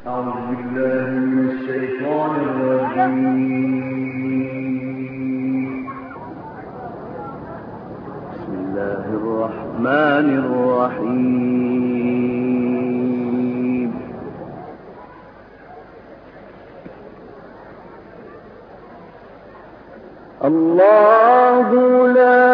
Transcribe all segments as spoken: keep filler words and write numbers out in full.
أعوذ بالله من الشيطان الرجيم. بسم الله الرحمن الرحيم. الله لا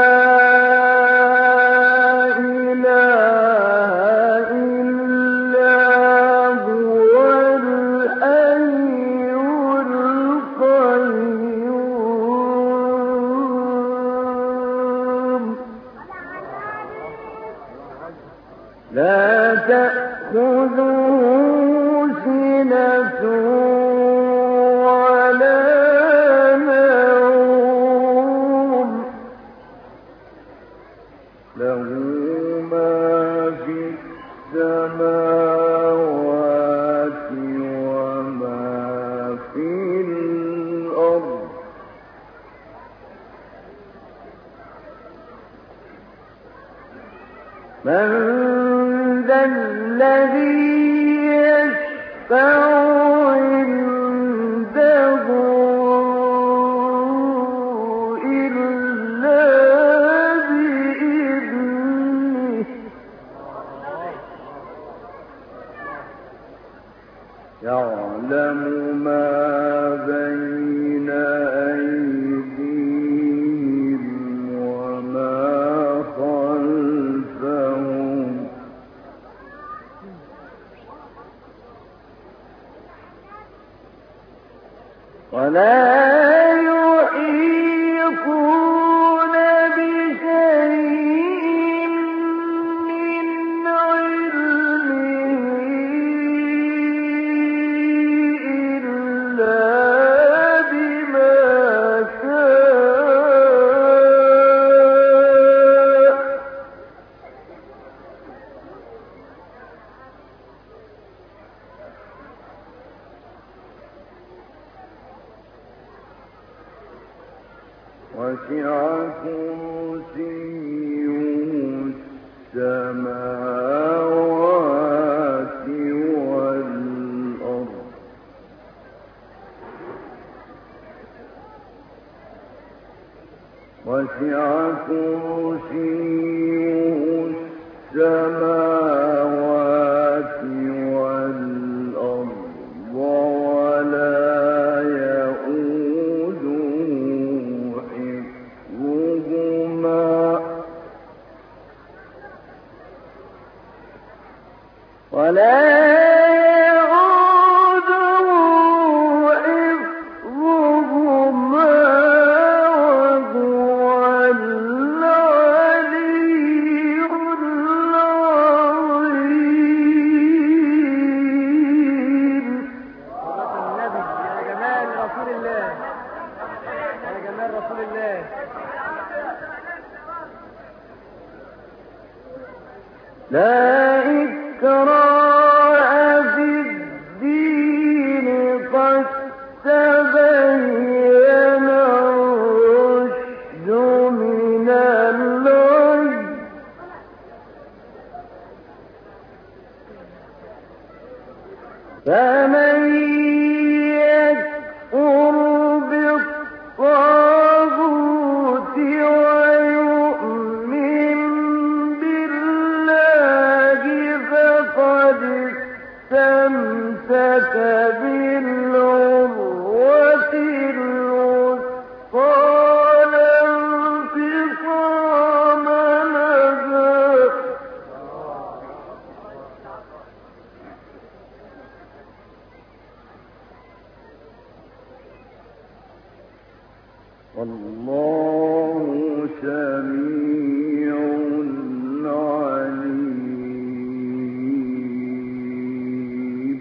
لا تأخذه سنة ولا نوم له ما في السماوات وما في الأرض من ذا الذي يشفع عنده إلا بإذنه يعلم ما بين أيديهم وما خلفهم ولا يحيطون بشيء من علمه إلا بما شاء وسع كرسيه السماوات والأرض وسع كرسيه السماوات والأرض ولا ولا يعوده حفظهما وهو العلي العظيم. النبي يا جمال رسول الله يا جمال رسول الله. لا إكراه في الدين قد تبين الرشد من الغي فمن يكفر بالطاغوت ويؤمن بالله فقد استمسك بالعروة الوثقى لا انفصام لها. والله سميع عليم.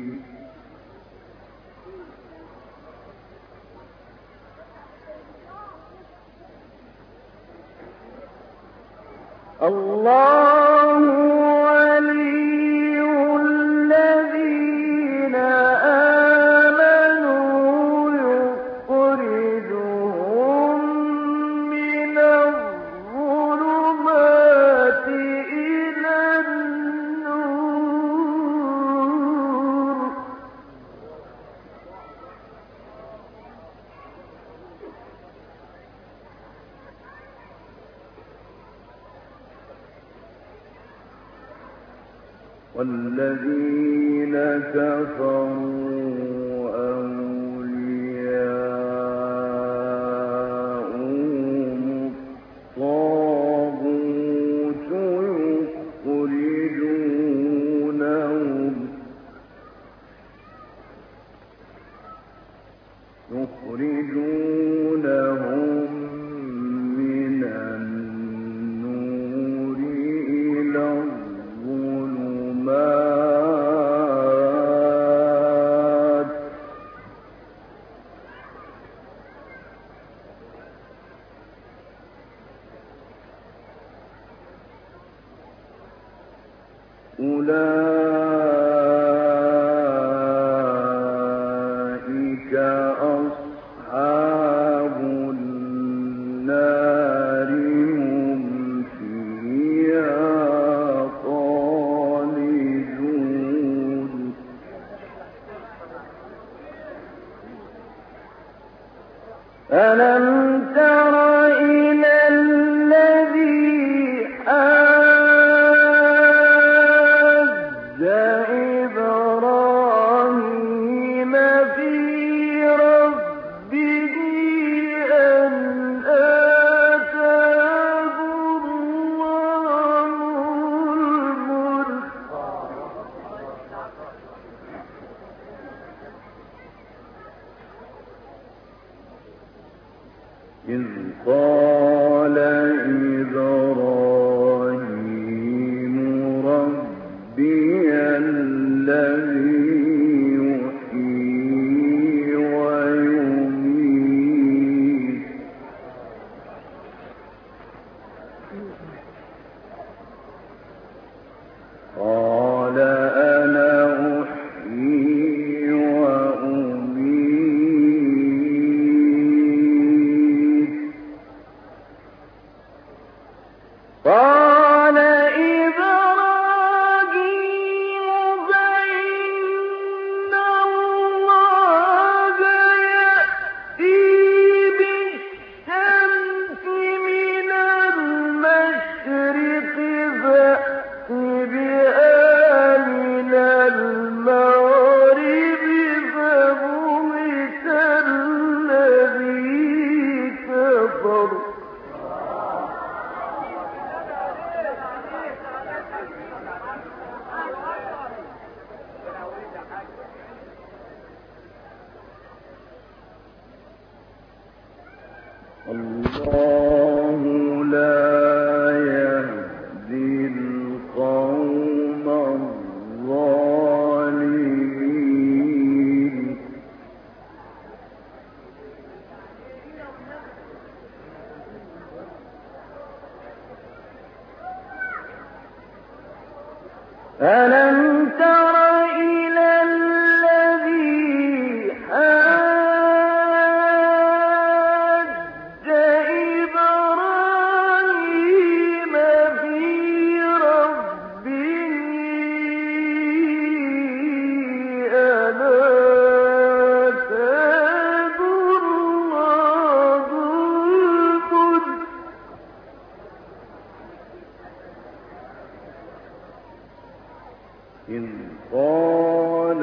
الله ولي الذين آمنوا يخرجهم من الظلمات إلى النور والذين كفروا أولياؤهم الطاغوت يخرجونهم يخرجونهم من النور إلى الظلمات أولئك أصحاب النار هم فيها خالدون ألم تر إلى الذي حاج إبراهيم في ربه أن آتاه الله الملك إذ قال إبراهيم ربي الذي يحيي ويميت قال أنا أحيي وأميت قال إبراهيم فإن الله يأتي بالشمس من المشرق فأت بها من المغرب فبهت الذي كفر الله لا يهدي القوم الظالمين ألم تر إلى الذي حاج إبراهيم في ربه أن آتاه الله الملك إذ قال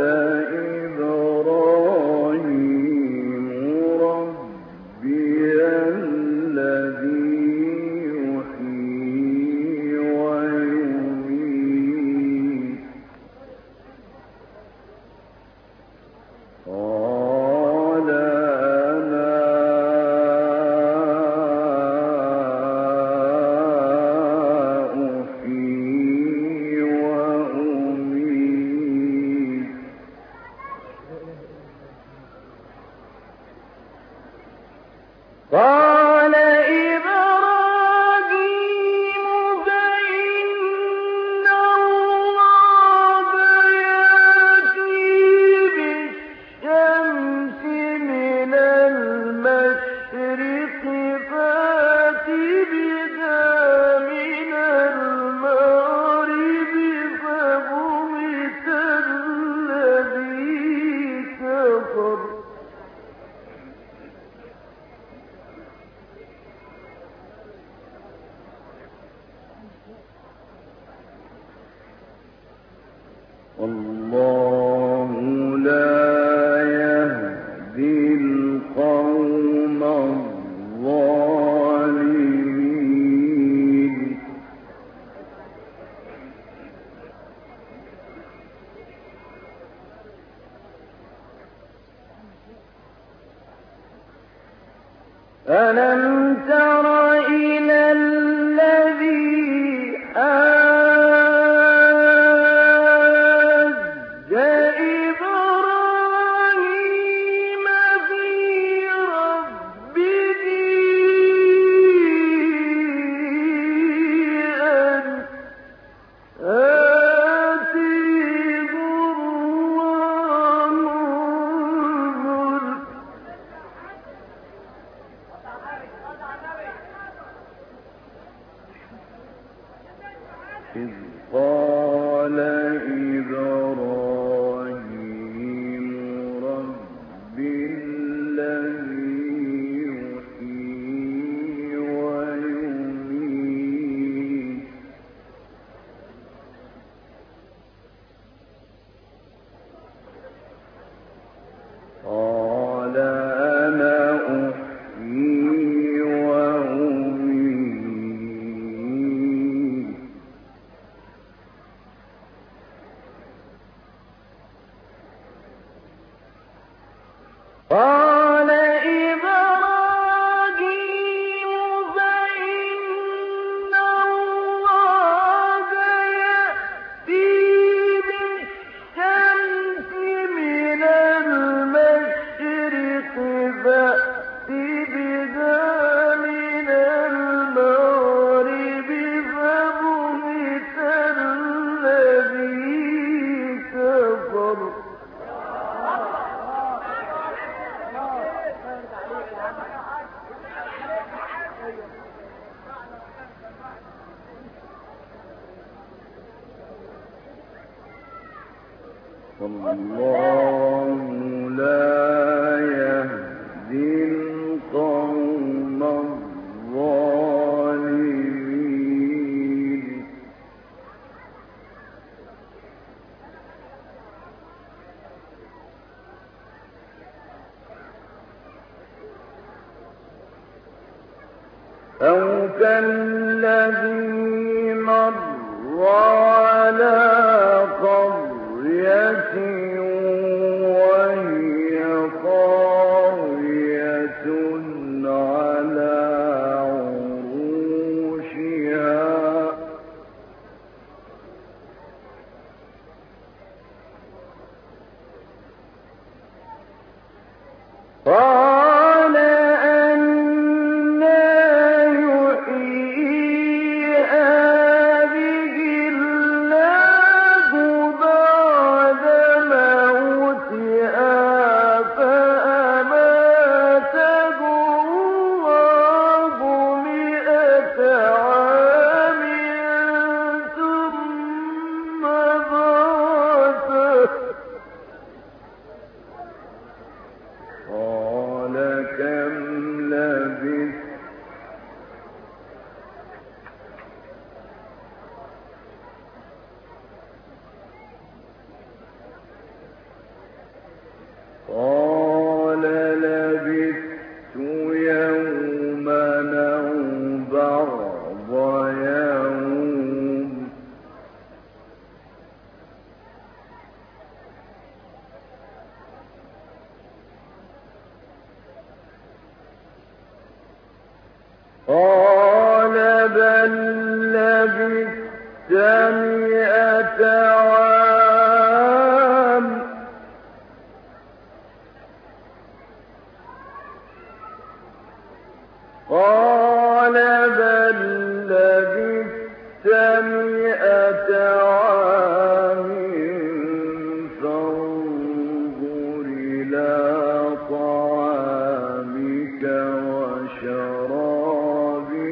إبراهيم ربي الذي يحيي ويميت قال أنا أحيي وأميت قال إبراهيم فإن الله يأتي بالشمس ألم تر إلى الذي حاج إبراهيم في ربه أن آتيه الله الملك إذ قال إبراهيم رب الذي يحيي ويميت قال أنا أحيي وأميت قال إبراهيم فإن الله يأتي بالشمس من المشرق فأت بها من المغرب فبهت الذي كفر والله لا يهدي القوم الظالمين أو كالذي مر على قرية وهي خاوية على عروشها قال أنى يحيي هذه الله بعد موتها فأماته الله مئة عام ثم بعثه قال كم لبثت قال لبثت يوما أو بعض يوم قال بل لبثت مئة عام قال بل لبثت مئة عام فانظر إلى طعامك وشرابك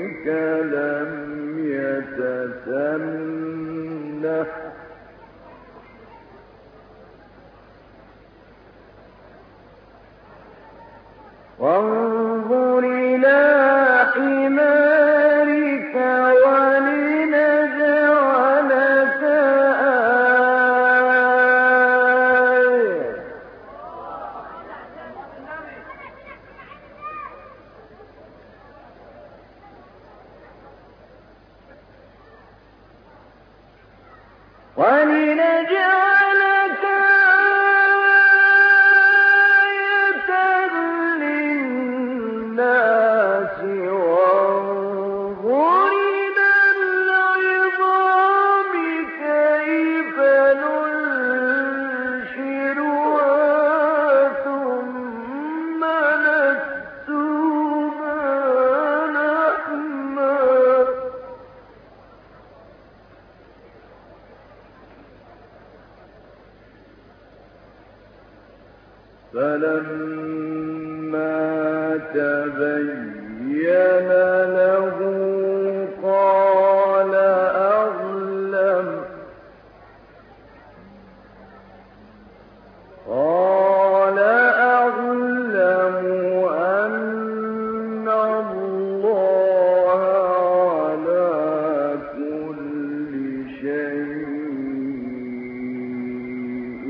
فلما تبين له قال أعلم قال أعلم أن الله على كل شيء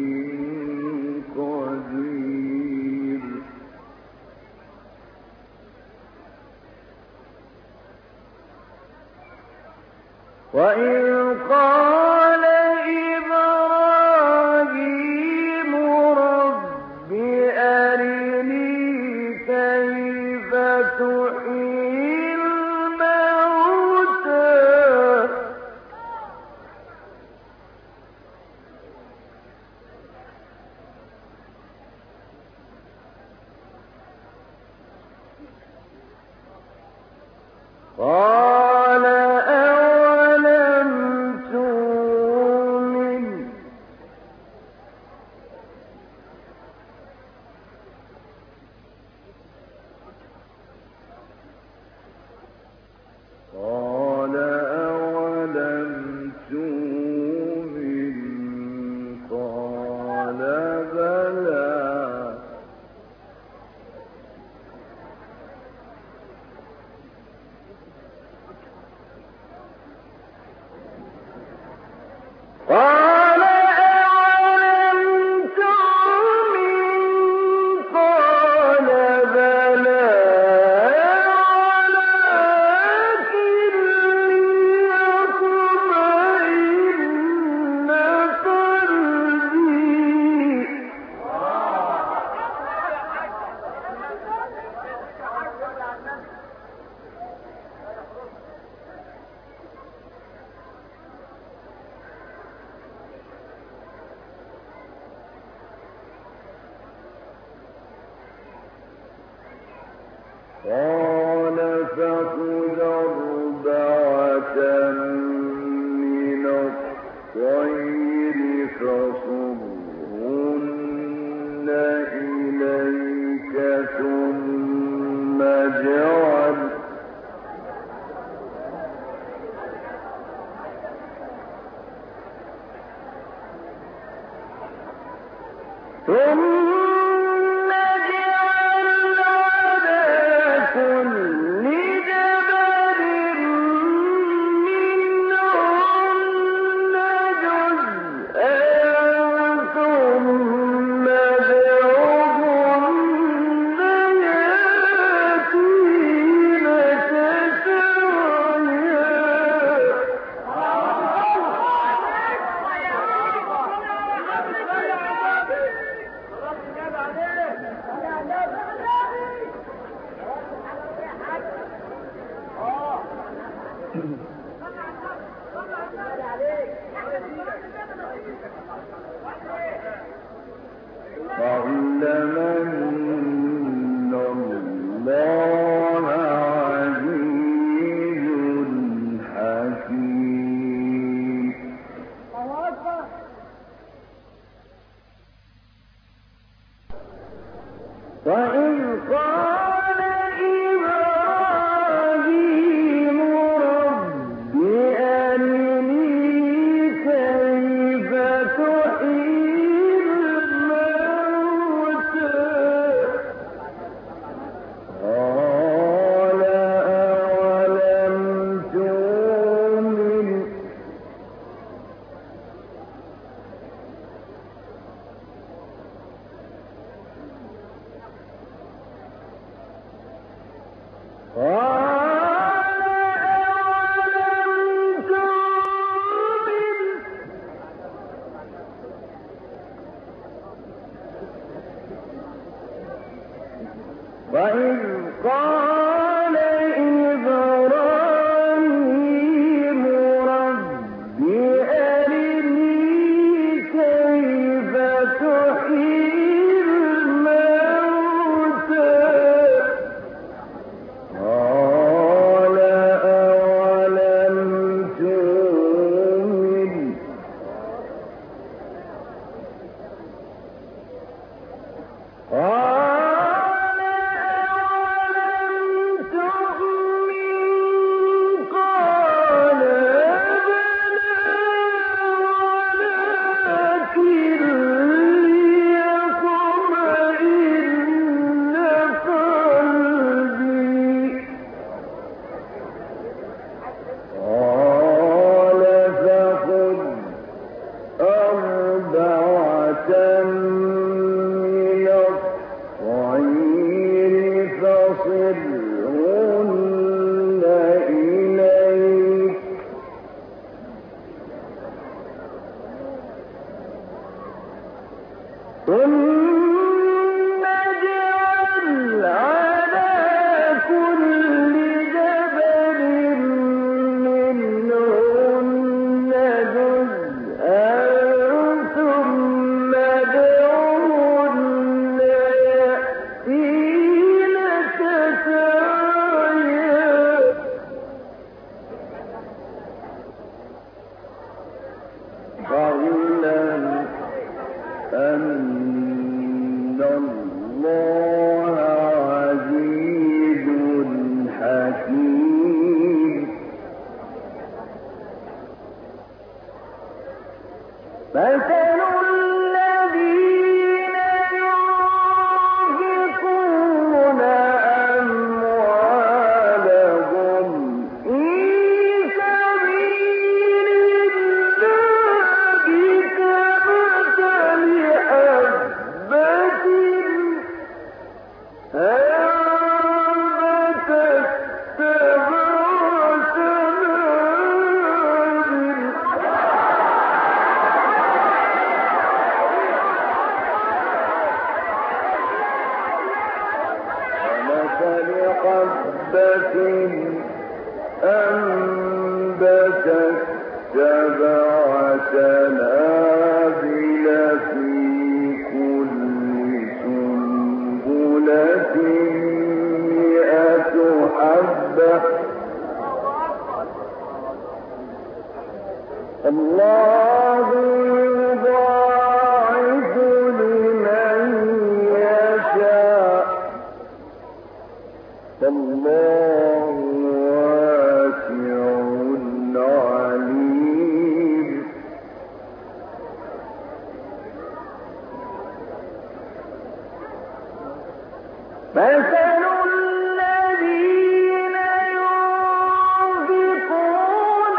قدير. وإذ قال إبراهيم رب أرني كيف تحيي الموتى قال أولم تؤمن قال أولم تؤمن قال بلى قال أولم تؤمن قال بلى ولكن ليطمئن قلبي. قال فخذ أربعة من الطير فصرهن إليك ثم اجعل ثم اجعل على كل جبل منهن جزءا ثم ادعهن يأتينك فاعلم أن الله عزيز حكيم. وإذ قال إبراهيم رب أرني كيف تحيي الموتى قال أولم تؤمن قال أولم تؤمن وإذ قال إبراهيم رب أرني كيف تحيي الموتى قال أولم تؤمن الله عزيز حكيم. مثل الذين ينفقون أموالهم في سبيل الله كمثل حبة أنبتت سبع حبة أنبتت سبع سنابل في كل سنبلة مئة حبة الله يضاعف لمن يشاء والله واسع عليم. مثل الذين ينفقون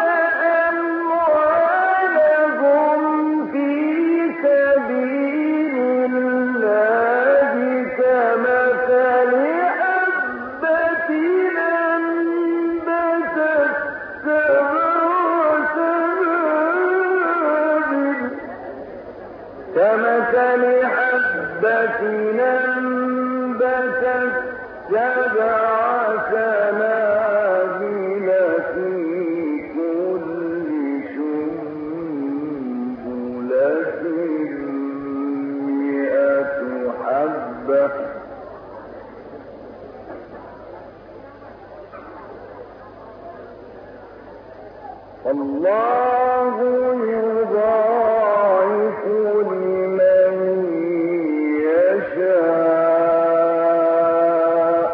أموالهم في سبيل الله كمثل حبة أنبتت سبع سنابل كمثل حبة أنبتت سبع سنابل في كل سنبلة مئة حبة الله يضاعف لمن يشاء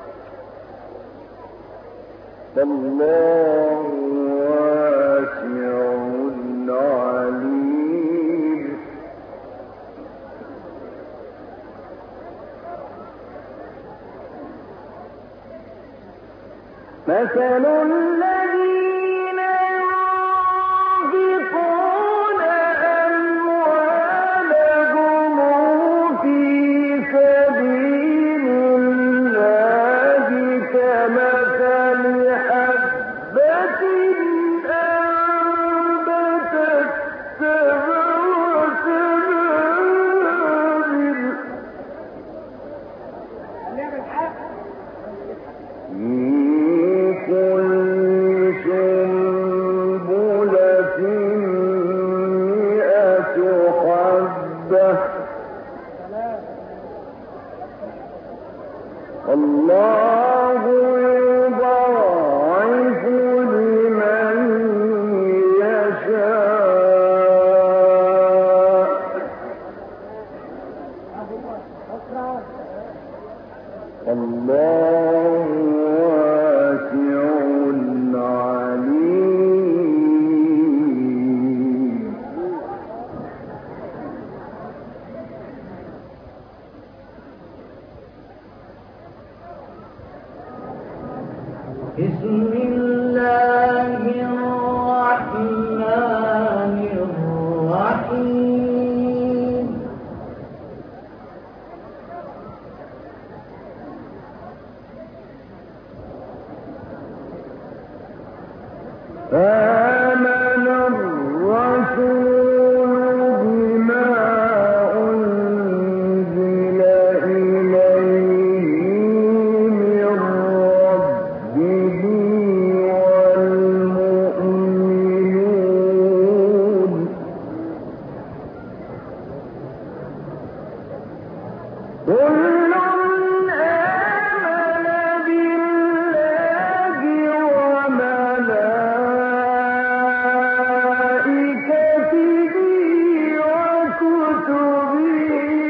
والله واسع عليم. مثل الذين ينفقون أموالهم في سبيل الله كمثل حبة أنبتت سبع سنابل الله يضاعف لمن يشاء الله واسع عليم. بسم الله الرحمن الرحيم. آمن الرسول بما أنزل إليه من ربه والمؤمنون كل آمن بالله وملائكته وكتبه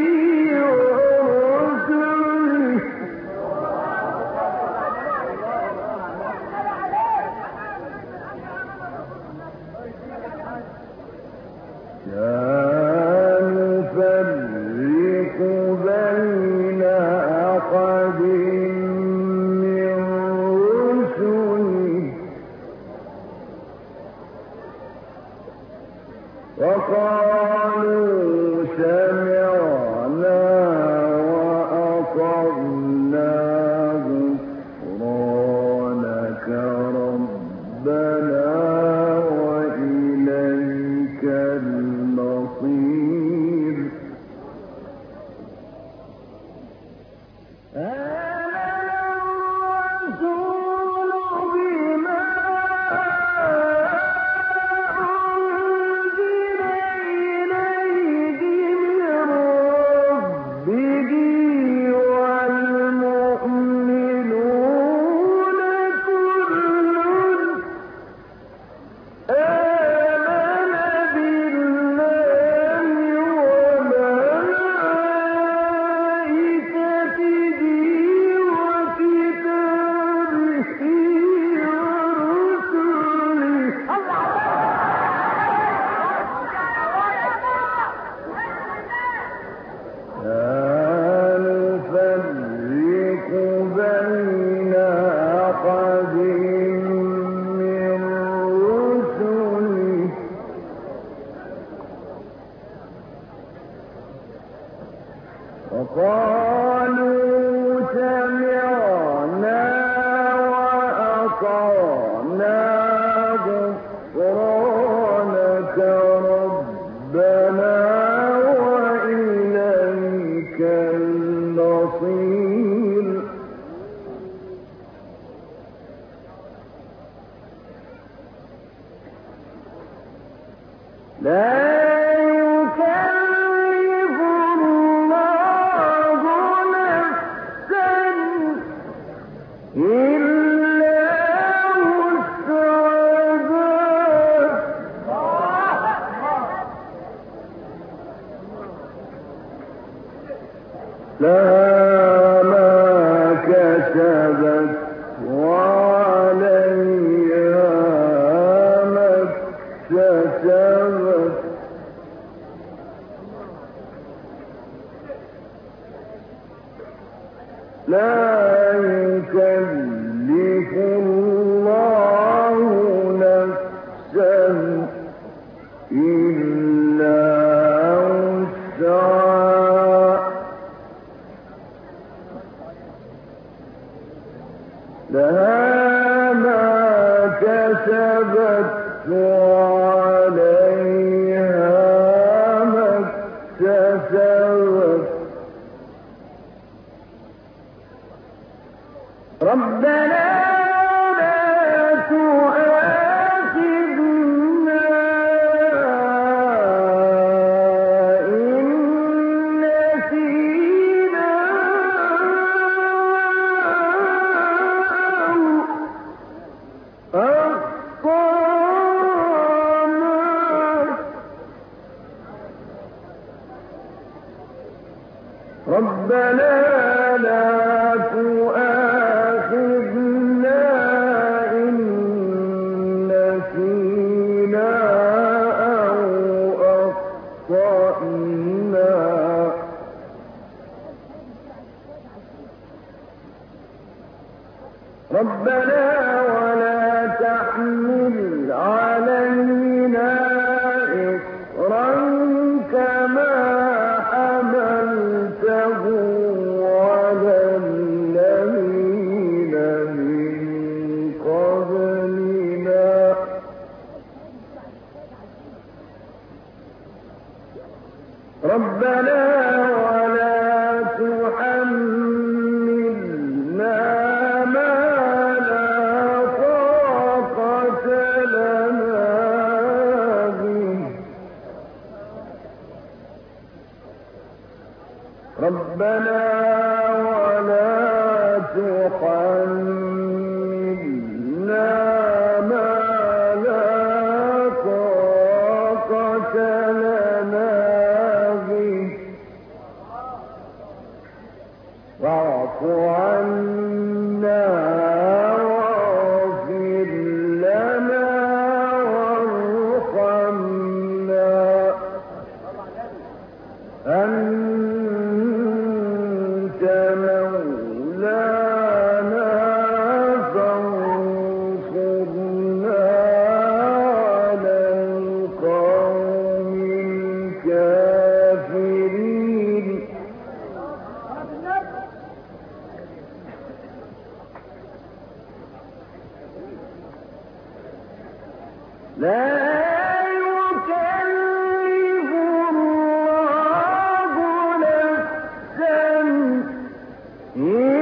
Hmm?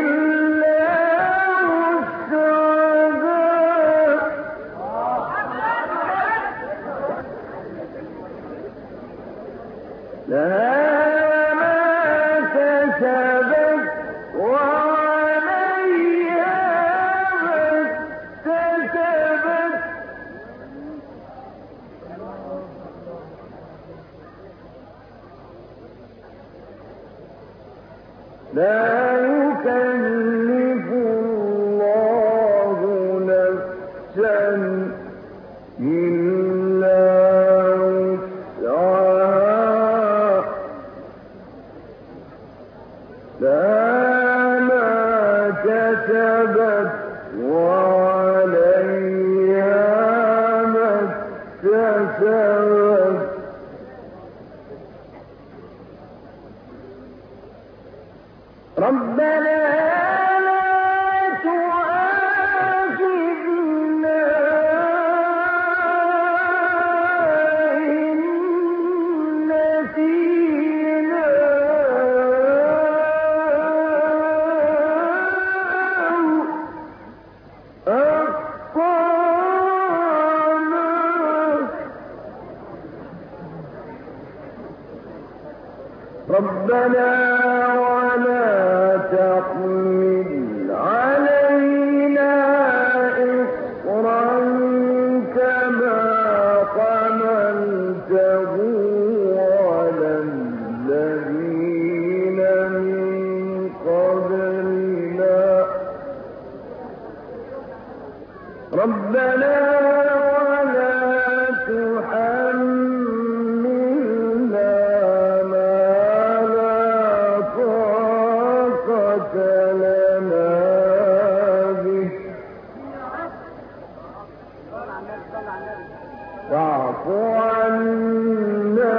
لا يكلف الله نفسا إلا وسعها لها ما كسبت وعليها ما اكتسبت ربنا لا تؤاخذنا إن نسينا أو أخطأنا ربنا ولا تحمل علينا إصرا كما حملته على الذين من قبلنا ربنا ولا تحملنا ما لا طاقة لنا به واعف عنا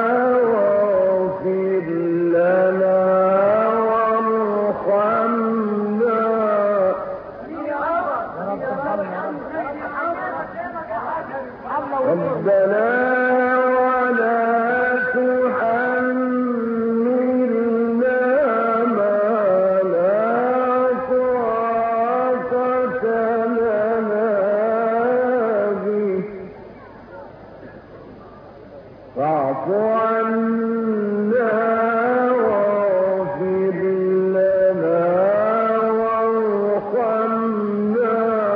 واغفر لنا وارحمنا ربنا ولا تحملنا ما لا طاقة لنا به واعف عنا واغفر لنا وارحمنا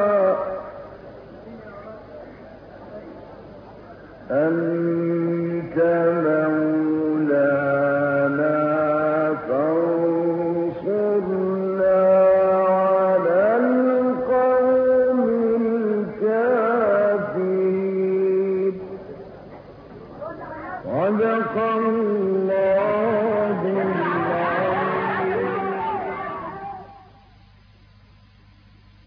أنت مولانا فانصرنا على القوم الكافرين صدق الله